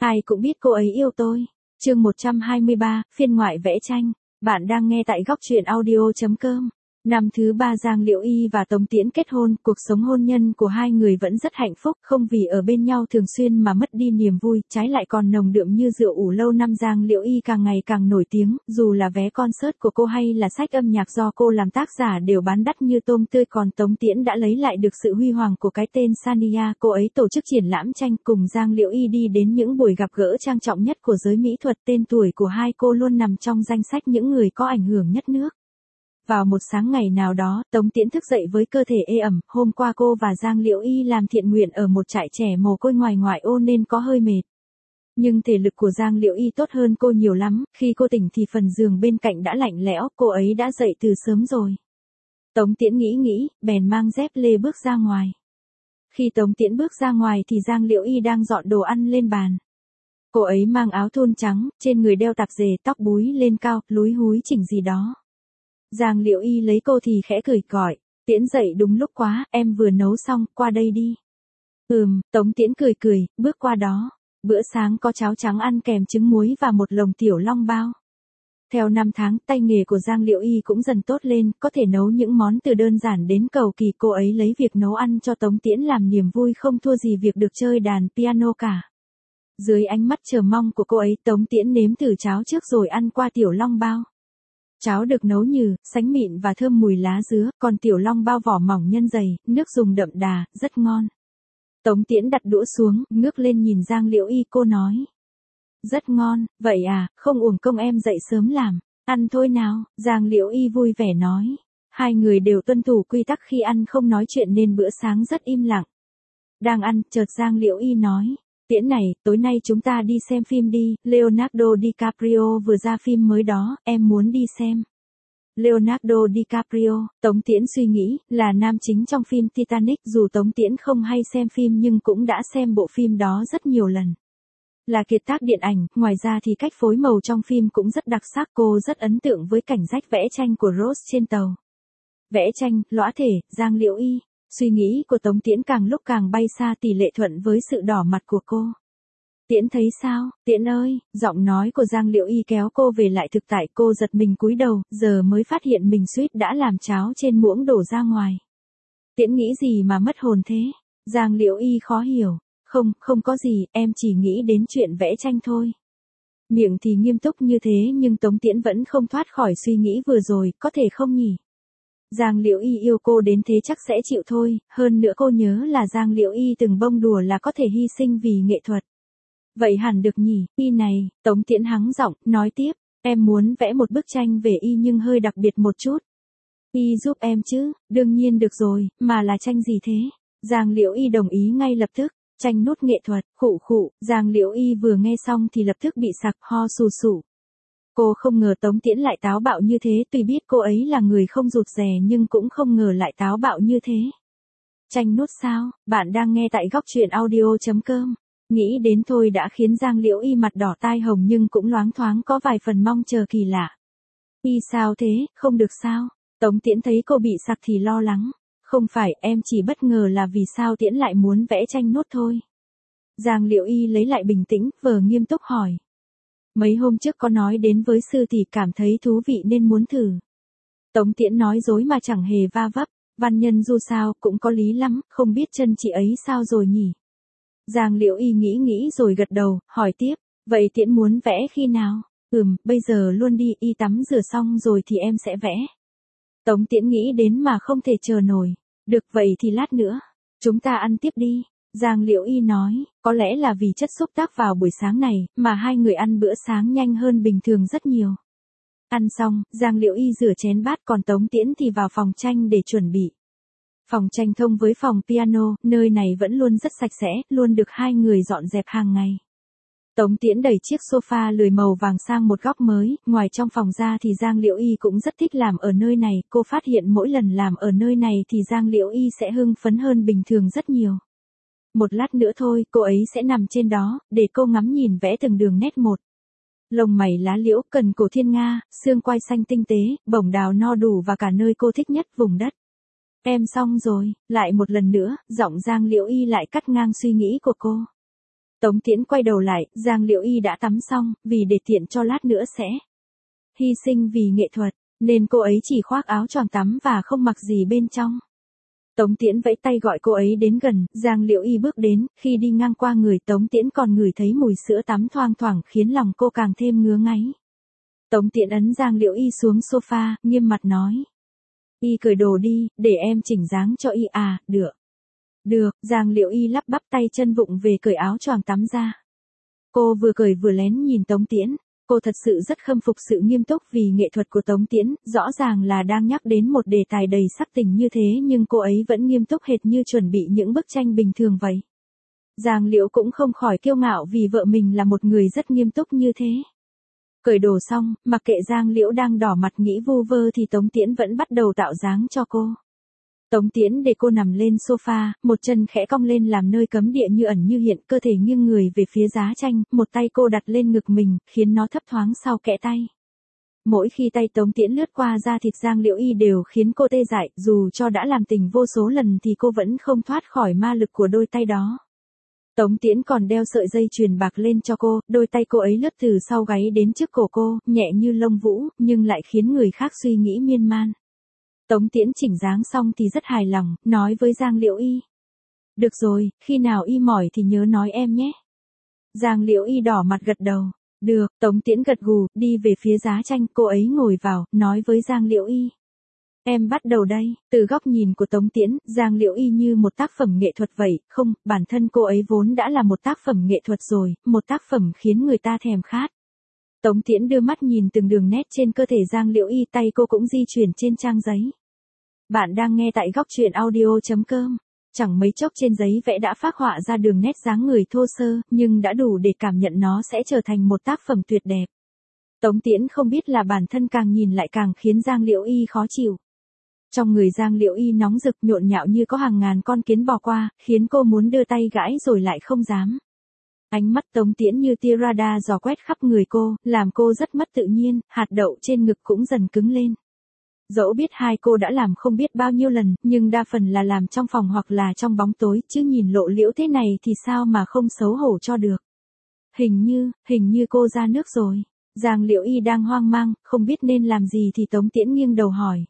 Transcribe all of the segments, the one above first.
Ai cũng biết cô ấy yêu tôi. Chương 123, phiên ngoại vẽ tranh. Bạn đang nghe tại góc truyện audio.com. Năm thứ 3 Giang Liễu Y và Tống Tiễn kết hôn, cuộc sống hôn nhân của hai người vẫn rất hạnh phúc, không vì ở bên nhau thường xuyên mà mất đi niềm vui, trái lại còn nồng đượm như rượu ủ lâu năm. Giang Liễu Y càng ngày càng nổi tiếng, dù là vé concert của cô hay là sách âm nhạc do cô làm tác giả đều bán đắt như tôm tươi, còn Tống Tiễn đã lấy lại được sự huy hoàng của cái tên Sania. Cô ấy tổ chức triển lãm tranh cùng Giang Liễu Y đi đến những buổi gặp gỡ trang trọng nhất của giới mỹ thuật, tên tuổi của hai cô luôn nằm trong danh sách những người có ảnh hưởng nhất nước. Vào một sáng ngày nào đó, Tống Tiễn thức dậy với cơ thể ê ẩm, hôm qua cô và Giang Liễu Y làm thiện nguyện ở một trại trẻ mồ côi ngoài ngoại ô nên có hơi mệt. Nhưng thể lực của Giang Liễu Y tốt hơn cô nhiều lắm, khi cô tỉnh thì phần giường bên cạnh đã lạnh lẽo, cô ấy đã dậy từ sớm rồi. Tống Tiễn nghĩ, bèn mang dép lê bước ra ngoài. Khi Tống Tiễn bước ra ngoài thì Giang Liễu Y đang dọn đồ ăn lên bàn. Cô ấy mang áo thun trắng, trên người đeo tạp dề, tóc búi lên cao, lúi húi chỉnh gì đó. Giang Liễu Y lấy cô thì khẽ cười gọi, Tiễn dậy đúng lúc quá, em vừa nấu xong, qua đây đi. Tống Tiễn cười, bước qua đó. Bữa sáng có cháo trắng ăn kèm trứng muối và một lồng tiểu long bao. Theo năm tháng, tay nghề của Giang Liễu Y cũng dần tốt lên, có thể nấu những món từ đơn giản đến cầu kỳ. Cô ấy lấy việc nấu ăn cho Tống Tiễn làm niềm vui không thua gì việc được chơi đàn piano cả. Dưới ánh mắt chờ mong của cô ấy, Tống Tiễn nếm thử cháo trước rồi ăn qua tiểu long bao. Cháo được nấu nhừ, sánh mịn và thơm mùi lá dứa, còn tiểu long bao vỏ mỏng nhân dày, nước dùng đậm đà, rất ngon. Tống Tiễn đặt đũa xuống, ngước lên nhìn Giang Liễu Y, cô nói. Rất ngon, vậy à, không uổng công em dậy sớm làm, ăn thôi nào. Giang Liễu Y vui vẻ nói. Hai người đều tuân thủ quy tắc khi ăn không nói chuyện nên bữa sáng rất im lặng. Đang ăn, chợt Giang Liễu Y nói. Tiễn này, tối nay chúng ta đi xem phim đi, Leonardo DiCaprio vừa ra phim mới đó, em muốn đi xem. Leonardo DiCaprio, Tống Tiễn suy nghĩ, là nam chính trong phim Titanic, dù Tống Tiễn không hay xem phim nhưng cũng đã xem bộ phim đó rất nhiều lần. Là kiệt tác điện ảnh, ngoài ra thì cách phối màu trong phim cũng rất đặc sắc, cô rất ấn tượng với cảnh rách vẽ tranh của Rose trên tàu. Vẽ tranh, lõa thể, Giang Liễu Y. Suy nghĩ của Tống Tiễn càng lúc càng bay xa, tỷ lệ thuận với sự đỏ mặt của cô. Tiễn thấy sao, Tiễn ơi, giọng nói của Giang Liễu Y kéo cô về lại thực tại. Cô giật mình cúi đầu, giờ mới phát hiện mình suýt đã làm cháo trên muỗng đổ ra ngoài. Tiễn nghĩ gì mà mất hồn thế? Giang Liễu Y khó hiểu. Không có gì, em chỉ nghĩ đến chuyện vẽ tranh thôi. Miệng thì nghiêm túc như thế nhưng Tống Tiễn vẫn không thoát khỏi suy nghĩ vừa rồi, có thể không nhỉ? Giang Liễu Y yêu cô đến thế chắc sẽ chịu thôi, hơn nữa cô nhớ là Giang Liễu Y từng bông đùa là có thể hy sinh vì nghệ thuật. Vậy hẳn được nhỉ, Y này, Tống Tiễn hắng giọng, nói tiếp, em muốn vẽ một bức tranh về Y nhưng hơi đặc biệt một chút. Y giúp em chứ, đương nhiên được rồi, mà là tranh gì thế? Giang Liễu Y đồng ý ngay lập tức, tranh nút nghệ thuật, khụ, Giang Liễu Y vừa nghe xong thì lập tức bị sặc ho sù sụ. Cô không ngờ Tống Tiễn lại táo bạo như thế, tuy biết cô ấy là người không rụt rè nhưng cũng không ngờ lại táo bạo như thế. Tranh nút sao? Bạn đang nghe tại góc truyện audio.com. Nghĩ đến thôi đã khiến Giang Liễu Y mặt đỏ tai hồng nhưng cũng loáng thoáng có vài phần mong chờ kỳ lạ. Y sao thế, không được sao? Tống Tiễn thấy cô bị sặc thì lo lắng. Không phải, em chỉ bất ngờ là vì sao Tiễn lại muốn vẽ tranh nút thôi. Giang Liễu Y lấy lại bình tĩnh, vờ nghiêm túc hỏi. Mấy hôm trước có nói đến với sư thì cảm thấy thú vị nên muốn thử. Tống Tiễn nói dối mà chẳng hề va vấp, văn nhân dù sao cũng có lý lắm, không biết chân chị ấy sao rồi nhỉ? Giang Liễu Y nghĩ rồi gật đầu, hỏi tiếp, vậy Tiễn muốn vẽ khi nào? Bây giờ luôn đi, Y tắm rửa xong rồi thì em sẽ vẽ. Tống Tiễn nghĩ đến mà không thể chờ nổi. Được vậy thì lát nữa, chúng ta ăn tiếp đi. Giang Liễu Y nói, có lẽ là vì chất xúc tác vào buổi sáng này, mà hai người ăn bữa sáng nhanh hơn bình thường rất nhiều. Ăn xong, Giang Liễu Y rửa chén bát còn Tống Tiễn thì vào phòng tranh để chuẩn bị. Phòng tranh thông với phòng piano, nơi này vẫn luôn rất sạch sẽ, luôn được hai người dọn dẹp hàng ngày. Tống Tiễn đẩy chiếc sofa lười màu vàng sang một góc mới, ngoài trong phòng ra thì Giang Liễu Y cũng rất thích làm ở nơi này, cô phát hiện mỗi lần làm ở nơi này thì Giang Liễu Y sẽ hưng phấn hơn bình thường rất nhiều. Một lát nữa thôi, cô ấy sẽ nằm trên đó, để cô ngắm nhìn vẽ từng đường nét một. Lông mày lá liễu, cần cổ thiên nga, xương quai xanh tinh tế, bổng đào no đủ và cả nơi cô thích nhất vùng đất. Em xong rồi, lại một lần nữa, giọng Giang Liễu Y lại cắt ngang suy nghĩ của cô. Tống Tiễn quay đầu lại, Giang Liễu Y đã tắm xong, vì để tiện cho lát nữa sẽ hy sinh vì nghệ thuật, nên cô ấy chỉ khoác áo choàng tắm và không mặc gì bên trong. Tống Tiễn vẫy tay gọi cô ấy đến gần, Giang Liễu Y bước đến, khi đi ngang qua người Tống Tiễn còn ngửi thấy mùi sữa tắm thoang thoảng khiến lòng cô càng thêm ngứa ngáy. Tống Tiễn ấn Giang Liễu Y xuống sofa, nghiêm mặt nói. Y cởi đồ đi, để em chỉnh dáng cho Y à, được. Được, Giang Liễu Y lắp bắp tay chân vụng về cởi áo choàng tắm ra. Cô vừa cởi vừa lén nhìn Tống Tiễn. Cô thật sự rất khâm phục sự nghiêm túc vì nghệ thuật của Tống Tiễn, rõ ràng là đang nhắc đến một đề tài đầy sắc tình như thế nhưng cô ấy vẫn nghiêm túc hệt như chuẩn bị những bức tranh bình thường vậy. Giang Liễu cũng không khỏi kiêu ngạo vì vợ mình là một người rất nghiêm túc như thế. Cởi đồ xong, mặc kệ Giang Liễu đang đỏ mặt nghĩ vu vơ thì Tống Tiễn vẫn bắt đầu tạo dáng cho cô. Tống Tiễn để cô nằm lên sofa, một chân khẽ cong lên làm nơi cấm địa như ẩn như hiện, cơ thể nghiêng người về phía giá tranh, một tay cô đặt lên ngực mình, khiến nó thấp thoáng sau kẽ tay. Mỗi khi tay Tống Tiễn lướt qua da thịt Giang Liễu Y đều khiến cô tê dại, dù cho đã làm tình vô số lần thì cô vẫn không thoát khỏi ma lực của đôi tay đó. Tống Tiễn còn đeo sợi dây chuyền bạc lên cho cô, đôi tay cô ấy lướt từ sau gáy đến trước cổ cô, nhẹ như lông vũ, nhưng lại khiến người khác suy nghĩ miên man. Tống Tiễn chỉnh dáng xong thì rất hài lòng, nói với Giang Liễu Y. Được rồi, khi nào Y mỏi thì nhớ nói em nhé. Giang Liễu Y đỏ mặt gật đầu. Được, Tống Tiễn gật gù, đi về phía giá tranh, cô ấy ngồi vào, nói với Giang Liễu Y. Em bắt đầu đây, từ góc nhìn của Tống Tiễn, Giang Liễu Y như một tác phẩm nghệ thuật vậy, không, bản thân cô ấy vốn đã là một tác phẩm nghệ thuật rồi, một tác phẩm khiến người ta thèm khát. Tống Tiễn đưa mắt nhìn từng đường nét trên cơ thể Giang Liễu Y, tay cô cũng di chuyển trên trang giấy. Bạn đang nghe tại góc truyện audio.com. Chẳng mấy chốc trên giấy vẽ đã phác họa ra đường nét dáng người thô sơ, nhưng đã đủ để cảm nhận nó sẽ trở thành một tác phẩm tuyệt đẹp. Tống Tiễn không biết là bản thân càng nhìn lại càng khiến Giang Liễu Y khó chịu. Trong người Giang Liễu Y nóng rực nhộn nhạo như có hàng ngàn con kiến bò qua, khiến cô muốn đưa tay gãi rồi lại không dám. Ánh mắt Tống Tiễn như tia radar dò quét khắp người cô, làm cô rất mất tự nhiên, hạt đậu trên ngực cũng dần cứng lên. Dẫu biết hai cô đã làm không biết bao nhiêu lần, nhưng đa phần là làm trong phòng hoặc là trong bóng tối, chứ nhìn lộ liễu thế này thì sao mà không xấu hổ cho được. Hình như cô ra nước rồi. Giang Liễu Y đang hoang mang, không biết nên làm gì thì Tống Tiễn nghiêng đầu hỏi.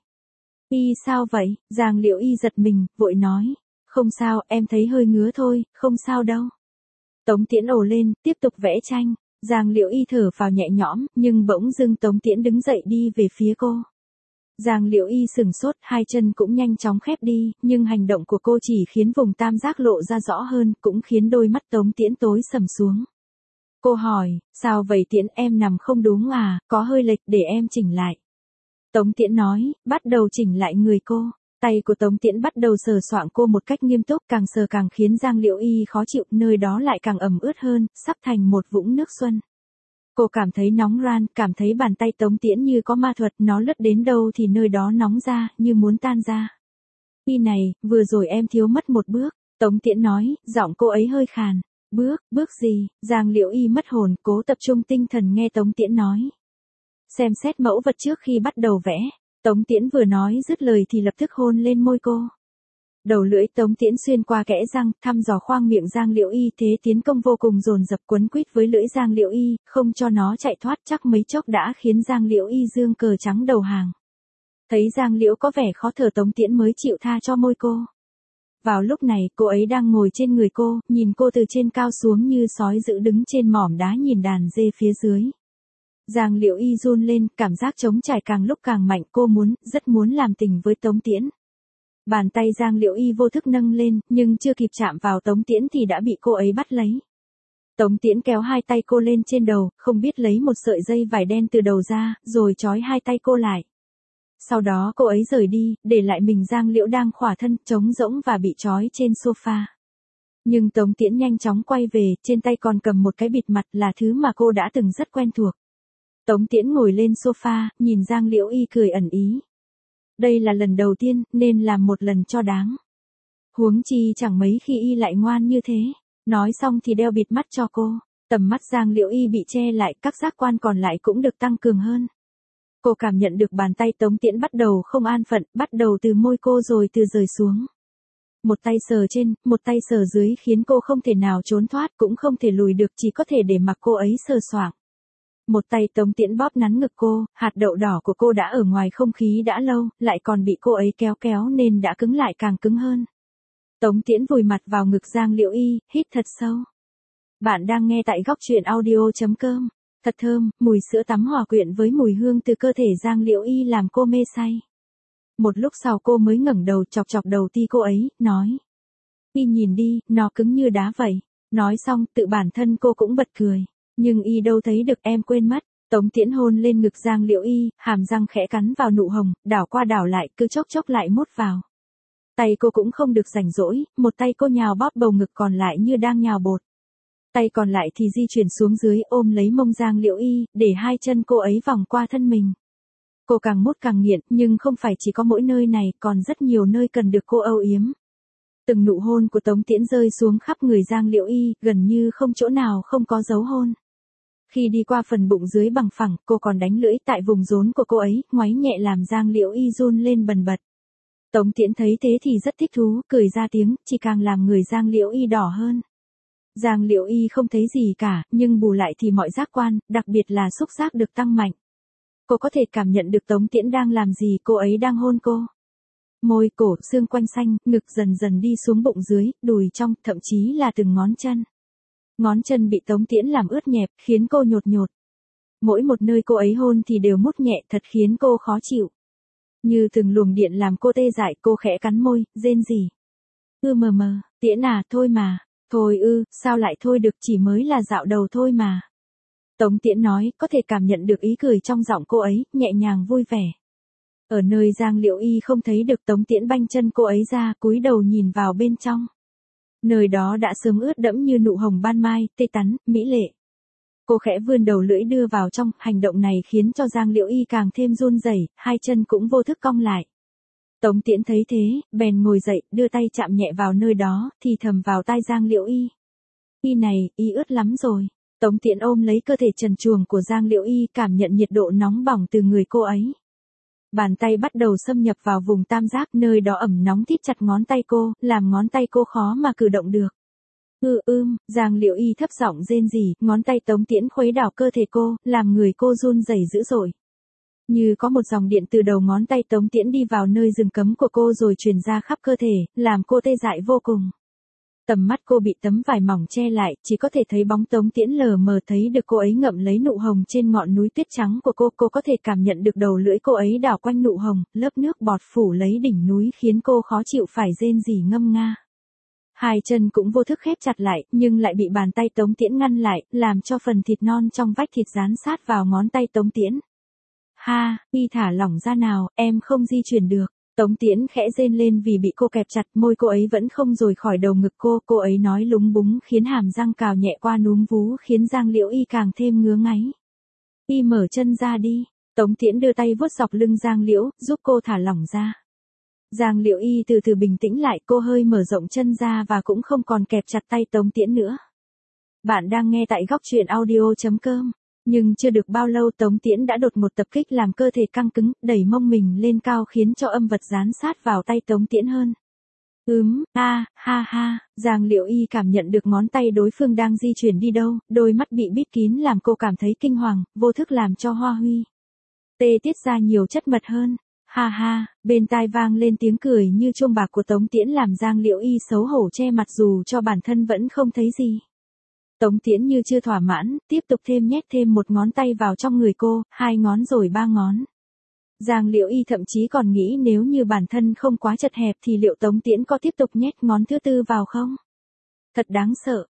Y sao vậy? Giang Liễu Y giật mình, vội nói. Không sao, em thấy hơi ngứa thôi, không sao đâu. Tống Tiễn ồ lên, tiếp tục vẽ tranh. Giang Liễu Y thở phào nhẹ nhõm, nhưng bỗng dưng Tống Tiễn đứng dậy đi về phía cô. Giang Liễu Y sừng sốt, hai chân cũng nhanh chóng khép đi, nhưng hành động của cô chỉ khiến vùng tam giác lộ ra rõ hơn, cũng khiến đôi mắt Tống Tiễn tối sầm xuống. Cô hỏi, sao vậy Tiễn, em nằm không đúng à, có hơi lệch, để em chỉnh lại. Tống Tiễn nói, bắt đầu chỉnh lại người cô. Tay của Tống Tiễn bắt đầu sờ soạng cô một cách nghiêm túc, càng sờ càng khiến Giang Liễu Y khó chịu, nơi đó lại càng ẩm ướt hơn, sắp thành một vũng nước xuân. Cô cảm thấy nóng ran, cảm thấy bàn tay Tống Tiễn như có ma thuật, nó lướt đến đâu thì nơi đó nóng ra, như muốn tan ra. Y này, vừa rồi em thiếu mất một bước, Tống Tiễn nói, giọng cô ấy hơi khàn. Bước gì? Giang Liễu Y mất hồn, cố tập trung tinh thần nghe Tống Tiễn nói. Xem xét mẫu vật trước khi bắt đầu vẽ. Tống Tiễn vừa nói dứt lời thì lập tức hôn lên môi cô. Đầu lưỡi Tống Tiễn xuyên qua kẽ răng, thăm dò khoang miệng Giang Liễu Y, thế tiến công vô cùng dồn dập, quấn quýt với lưỡi Giang Liễu Y, không cho nó chạy thoát, chắc mấy chốc đã khiến Giang Liễu Y dương cờ trắng đầu hàng. Thấy Giang Liễu có vẻ khó thở, Tống Tiễn mới chịu tha cho môi cô. Vào lúc này, cô ấy đang ngồi trên người cô, nhìn cô từ trên cao xuống như sói dữ đứng trên mỏm đá nhìn đàn dê phía dưới. Giang Liễu Y run lên, cảm giác trống trải càng lúc càng mạnh, cô rất muốn làm tình với Tống Tiễn. Bàn tay Giang Liễu Y vô thức nâng lên, nhưng chưa kịp chạm vào Tống Tiễn thì đã bị cô ấy bắt lấy. Tống Tiễn kéo hai tay cô lên trên đầu, không biết lấy một sợi dây vải đen từ đầu ra, rồi trói hai tay cô lại. Sau đó cô ấy rời đi, để lại mình Giang Liễu đang khỏa thân, trống rỗng và bị trói trên sofa. Nhưng Tống Tiễn nhanh chóng quay về, trên tay còn cầm một cái bịt mặt, là thứ mà cô đã từng rất quen thuộc. Tống Tiễn ngồi lên sofa, nhìn Giang Liễu Y cười ẩn ý. Đây là lần đầu tiên, nên làm một lần cho đáng. Huống chi chẳng mấy khi Y lại ngoan như thế. Nói xong thì đeo bịt mắt cho cô. Tầm mắt Giang Liễu Y bị che lại, các giác quan còn lại cũng được tăng cường hơn. Cô cảm nhận được bàn tay Tống Tiễn bắt đầu không an phận, bắt đầu từ môi cô rồi từ rời xuống. Một tay sờ trên, một tay sờ dưới khiến cô không thể nào trốn thoát cũng không thể lùi được, chỉ có thể để mặc cô ấy sờ soạng. Một tay Tống Tiễn bóp nắn ngực cô, hạt đậu đỏ của cô đã ở ngoài không khí đã lâu, lại còn bị cô ấy kéo kéo nên đã cứng lại càng cứng hơn. Tống Tiễn vùi mặt vào ngực Giang Liễu Y, hít thật sâu. Bạn đang nghe tại góc truyện audio.com. Thật thơm, mùi sữa tắm hòa quyện với mùi hương từ cơ thể Giang Liễu Y làm cô mê say. Một lúc sau cô mới ngẩng đầu chọc chọc đầu ti cô ấy, nói. Y nhìn đi, nó cứng như đá vậy. Nói xong, tự bản thân cô cũng bật cười. Nhưng Y đâu thấy được, em quên mất. Tống Tiễn hôn lên ngực Giang Liễu Y, hàm răng khẽ cắn vào nụ hồng, đảo qua đảo lại, cứ chốc chốc lại mút vào. Tay cô cũng không được rảnh rỗi, một tay cô nhào bóp bầu ngực còn lại như đang nhào bột. Tay còn lại thì di chuyển xuống dưới ôm lấy mông Giang Liễu Y, để hai chân cô ấy vòng qua thân mình. Cô càng mút càng nghiện, nhưng không phải chỉ có mỗi nơi này, còn rất nhiều nơi cần được cô âu yếm. Từng nụ hôn của Tống Tiễn rơi xuống khắp người Giang Liễu Y, gần như không chỗ nào không có dấu hôn. Khi đi qua phần bụng dưới bằng phẳng, cô còn đánh lưỡi tại vùng rốn của cô ấy, ngoáy nhẹ làm Giang Liễu Y run lên bần bật. Tống Tiễn thấy thế thì rất thích thú, cười ra tiếng, chỉ càng làm người Giang Liễu Y đỏ hơn. Giang Liễu Y không thấy gì cả, nhưng bù lại thì mọi giác quan, đặc biệt là xúc giác được tăng mạnh. Cô có thể cảm nhận được Tống Tiễn đang làm gì, cô ấy đang hôn cô. Môi, cổ, xương quanh xanh, ngực dần dần đi xuống bụng dưới, đùi trong, thậm chí là từng ngón chân. Ngón chân bị Tống Tiễn làm ướt nhẹp, khiến cô nhột nhột. Mỗi một nơi cô ấy hôn thì đều mút nhẹ, thật khiến cô khó chịu. Như từng luồng điện làm cô tê dại, cô khẽ cắn môi, rên rỉ. Mờ mờ, Tiễn à, thôi mà. Thôi sao lại thôi được, chỉ mới là dạo đầu thôi mà. Tống Tiễn nói, có thể cảm nhận được ý cười trong giọng cô ấy, nhẹ nhàng vui vẻ. Ở nơi Giang Liễu Y không thấy được, Tống Tiễn banh chân cô ấy ra, cúi đầu nhìn vào bên trong. Nơi đó đã sớm ướt đẫm như nụ hồng ban mai, tê tắn, mỹ lệ. Cô khẽ vươn đầu lưỡi đưa vào trong, hành động này khiến cho Giang Liễu Y càng thêm run rẩy, hai chân cũng vô thức cong lại. Tống Tiễn thấy thế, bèn ngồi dậy, đưa tay chạm nhẹ vào nơi đó, thì thầm vào tai Giang Liễu Y. Y này, Y ướt lắm rồi. Tống Tiễn ôm lấy cơ thể trần truồng của Giang Liễu Y, cảm nhận nhiệt độ nóng bỏng từ người cô ấy. Bàn tay bắt đầu xâm nhập vào vùng tam giác, nơi đó ẩm nóng thít chặt ngón tay cô, làm ngón tay cô khó mà cử động được. Giang Liễu Y thấp giọng rên rỉ, ngón tay Tống Tiễn khuấy đảo cơ thể cô, làm người cô run rẩy dữ dội. Như có một dòng điện từ đầu ngón tay Tống Tiễn đi vào nơi rừng cấm của cô rồi truyền ra khắp cơ thể, làm cô tê dại vô cùng. Tầm mắt cô bị tấm vải mỏng che lại, chỉ có thể thấy bóng Tống Tiễn lờ mờ, thấy được cô ấy ngậm lấy nụ hồng trên ngọn núi tuyết trắng của cô có thể cảm nhận được đầu lưỡi cô ấy đảo quanh nụ hồng, lớp nước bọt phủ lấy đỉnh núi khiến cô khó chịu phải rên rỉ ngâm nga. Hai chân cũng vô thức khép chặt lại, nhưng lại bị bàn tay Tống Tiễn ngăn lại, làm cho phần thịt non trong vách thịt dán sát vào ngón tay Tống Tiễn. Y thả lỏng ra nào, em không di chuyển được. Tống Tiễn khẽ rên lên vì bị cô kẹp chặt, môi cô ấy vẫn không rời khỏi đầu ngực cô ấy nói lúng búng khiến hàm răng cào nhẹ qua núm vú khiến Giang Liễu Y càng thêm ngứa ngáy. Y mở chân ra đi. Tống Tiễn đưa tay vuốt dọc lưng Giang Liễu, giúp cô thả lỏng ra. Giang Liễu Y từ từ bình tĩnh lại, cô hơi mở rộng chân ra và cũng không còn kẹp chặt tay Tống Tiễn nữa. Bạn đang nghe tại góc truyện audio.com. Nhưng chưa được bao lâu Tống Tiễn đã đột một tập kích làm cơ thể căng cứng, đẩy mông mình lên cao khiến cho âm vật dán sát vào tay Tống Tiễn hơn. Giang Liễu Y cảm nhận được ngón tay đối phương đang di chuyển đi đâu, đôi mắt bị bít kín làm cô cảm thấy kinh hoàng, vô thức làm cho hoa huy tê tiết ra nhiều chất mật hơn. Bên tai vang lên tiếng cười như chuông bạc của Tống Tiễn làm Giang Liễu Y xấu hổ che mặt dù cho bản thân vẫn không thấy gì. Tống Tiễn như chưa thỏa mãn, tiếp tục nhét thêm một ngón tay vào trong người cô, 2 ngón rồi 3 ngón. Giang Liễu Y thậm chí còn nghĩ nếu như bản thân không quá chật hẹp thì liệu Tống Tiễn có tiếp tục nhét ngón thứ tư vào không? Thật đáng sợ,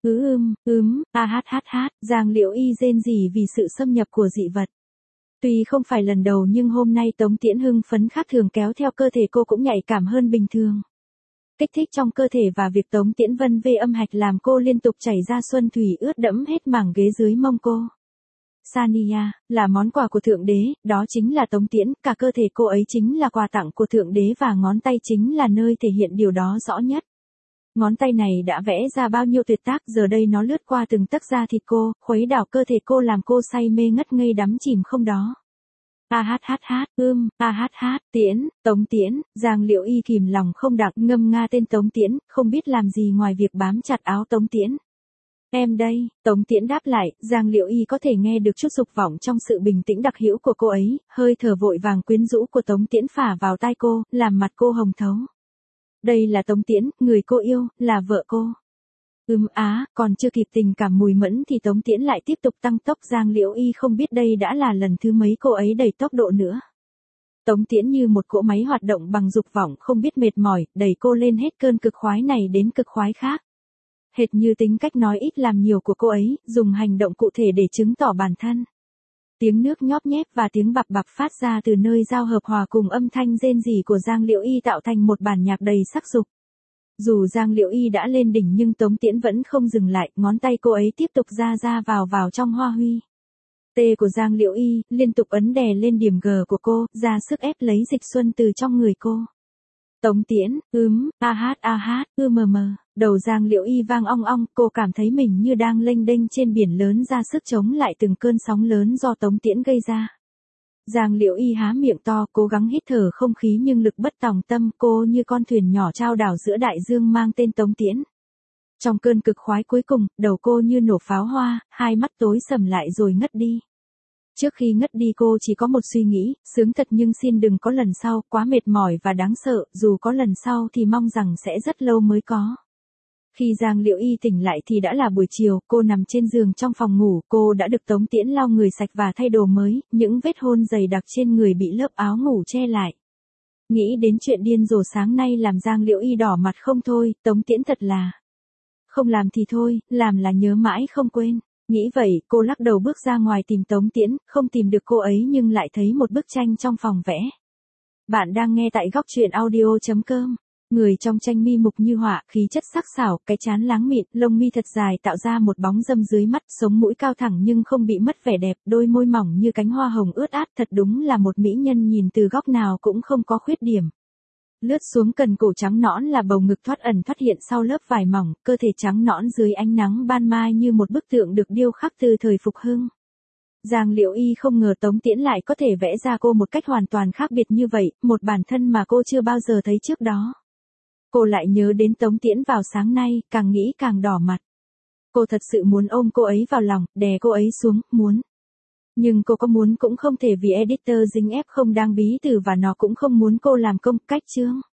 Giang Liễu Y rên rỉ vì sự xâm nhập của dị vật. Tuy không phải lần đầu nhưng hôm nay Tống Tiễn hưng phấn khác thường kéo theo cơ thể cô cũng nhạy cảm hơn bình thường. Kích thích trong cơ thể và việc Tống Tiễn vân vê âm hạch làm cô liên tục chảy ra xuân thủy ướt đẫm hết mảng ghế dưới mông cô. Sania, là món quà của Thượng Đế, đó chính là Tống Tiễn, cả cơ thể cô ấy chính là quà tặng của Thượng Đế và ngón tay chính là nơi thể hiện điều đó rõ nhất. Ngón tay này đã vẽ ra bao nhiêu tuyệt tác, giờ đây nó lướt qua từng tấc da thịt cô, khuấy đảo cơ thể cô làm cô say mê ngất ngây đắm chìm không đó. Tiễn, Tống Tiễn, Giang Liễu Y kìm lòng không đặng ngâm nga tên Tống Tiễn, không biết làm gì ngoài việc bám chặt áo Tống Tiễn. Em đây, Tống Tiễn đáp lại, Giang Liễu Y có thể nghe được chút dục vọng trong sự bình tĩnh đặc hữu của cô ấy, hơi thở vội vàng quyến rũ của Tống Tiễn phả vào tai cô, làm mặt cô hồng thấu. Đây là Tống Tiễn, người cô yêu, là vợ cô. Còn chưa kịp tình cảm mùi mẫn thì Tống Tiễn lại tiếp tục tăng tốc. Giang Liễu Y không biết đây đã là lần thứ mấy cô ấy đẩy tốc độ nữa. Tống Tiễn như một cỗ máy hoạt động bằng dục vọng không biết mệt mỏi, đẩy cô lên hết cơn cực khoái này đến cực khoái khác. Hệt như tính cách nói ít làm nhiều của cô ấy, dùng hành động cụ thể để chứng tỏ bản thân. Tiếng nước nhóp nhép và tiếng bập bập phát ra từ nơi giao hợp hòa cùng âm thanh rên rỉ của Giang Liễu Y tạo thành một bản nhạc đầy sắc dục. Dù Giang Liễu Y đã lên đỉnh nhưng Tống Tiễn vẫn không dừng lại, ngón tay cô ấy tiếp tục ra vào trong hoa huy. Tê của Giang Liễu Y liên tục ấn đè lên điểm G của cô, ra sức ép lấy dịch xuân từ trong người cô. Tống Tiễn, đầu Giang Liễu Y vang ong ong, cô cảm thấy mình như đang lênh đênh trên biển lớn ra sức chống lại từng cơn sóng lớn do Tống Tiễn gây ra. Giang Liễu Y há miệng to, cố gắng hít thở không khí nhưng lực bất tòng tâm, cô như con thuyền nhỏ trao đảo giữa đại dương mang tên Tống Tiễn. Trong cơn cực khoái cuối cùng, đầu cô như nổ pháo hoa, hai mắt tối sầm lại rồi ngất đi. Trước khi ngất đi cô chỉ có một suy nghĩ, sướng thật nhưng xin đừng có lần sau, quá mệt mỏi và đáng sợ, dù có lần sau thì mong rằng sẽ rất lâu mới có. Khi Giang Liễu Y tỉnh lại thì đã là buổi chiều, cô nằm trên giường trong phòng ngủ, cô đã được Tống Tiễn lau người sạch và thay đồ mới, những vết hôn dày đặc trên người bị lớp áo ngủ che lại. Nghĩ đến chuyện điên rồ sáng nay làm Giang Liễu Y đỏ mặt không thôi, Tống Tiễn thật là. Không làm thì thôi, làm là nhớ mãi không quên. Nghĩ vậy, cô lắc đầu bước ra ngoài tìm Tống Tiễn, không tìm được cô ấy nhưng lại thấy một bức tranh trong phòng vẽ. Bạn đang nghe tại góc truyện audio.com. Người trong tranh mi mục như họa, khí chất sắc sảo, cái trán láng mịn, lông mi thật dài tạo ra một bóng râm dưới mắt, sống mũi cao thẳng nhưng không bị mất vẻ đẹp, đôi môi mỏng như cánh hoa hồng ướt át, thật đúng là một mỹ nhân nhìn từ góc nào cũng không có khuyết điểm. Lướt xuống cần cổ trắng nõn là bầu ngực thoát ẩn thoát hiện sau lớp vải mỏng, cơ thể trắng nõn dưới ánh nắng ban mai như một bức tượng được điêu khắc từ thời Phục Hưng. Giang Liễu Y không ngờ Tống Tiễn lại có thể vẽ ra cô một cách hoàn toàn khác biệt như vậy, một bản thân mà cô chưa bao giờ thấy trước đó. Cô lại nhớ đến Tống Tiễn vào sáng nay, càng nghĩ càng đỏ mặt. Cô thật sự muốn ôm cô ấy vào lòng, đè cô ấy xuống, muốn. Nhưng cô có muốn cũng không thể vì editor dính ép không đang bí tử và nó cũng không muốn cô làm công cách chương.